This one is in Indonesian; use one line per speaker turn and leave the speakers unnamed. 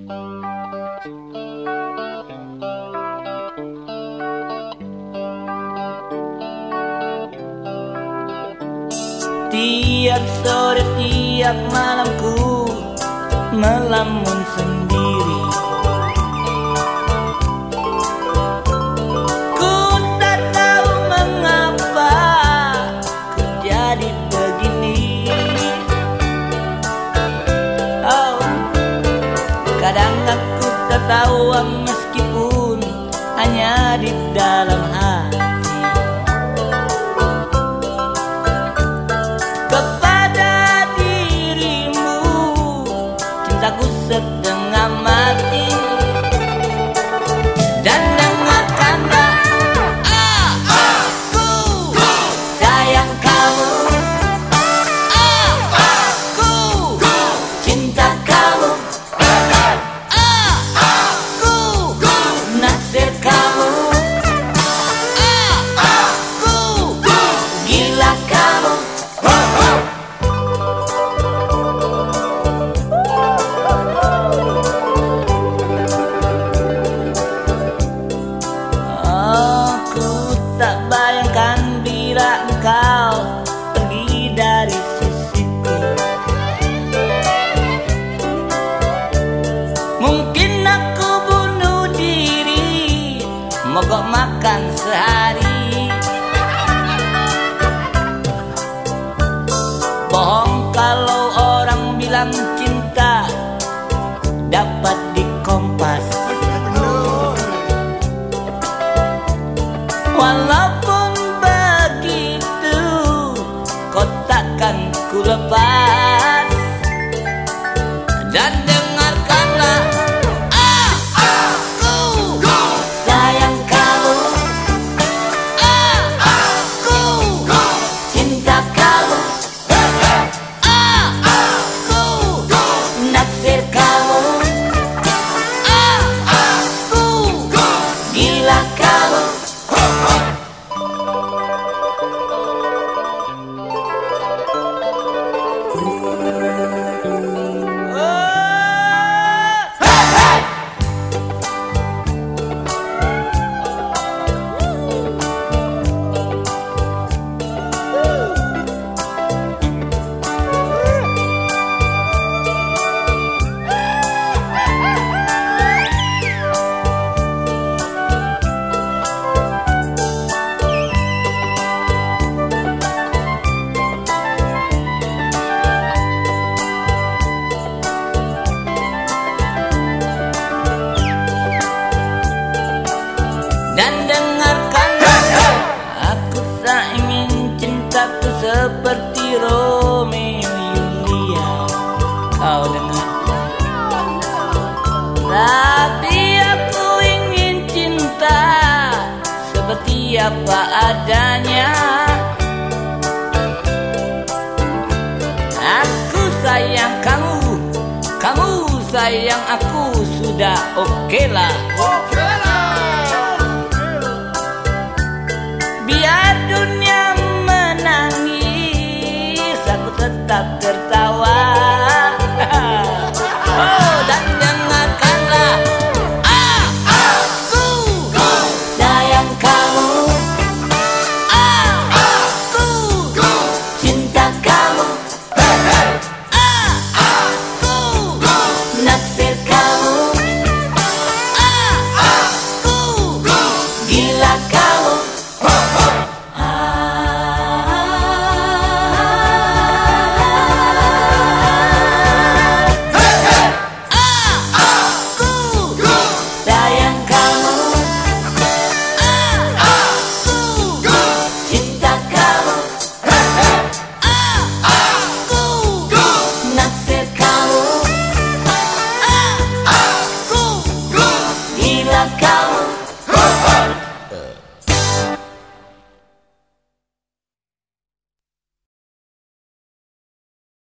Tiap sore, tiap malamku melamun sendiri. Ku tak tahu mengapa ku jadi begini. Oh, kadang aku tertawa meskipun hanya di dalam hati. Kepada dirimu cintaku setengah mati. Dan dengarkanlah, aku sayang kamu, aku cinta kamu, aku naksir kamu, aku gila kamu. Tak bayangkan bila engkau pergi dari sisiku. Mungkin aku bunuh diri, mogok makan sehari. Bohong kalau orang bilang cinta dapat dikompas. Walaupun begitu, kau takkan ku lepas. Dan dengarkanlah, aku sayang kamu, aku cinta kamu, aku naksir kamu, aku gila kamu. Dan dengarkanlah, aku tak ingin cintaku seperti Romeo Julia. Kau dengar? Tapi aku ingin cinta seperti apa adanya. Aku sayang kamu, kamu sayang aku, sudah oke lah. Biar dunia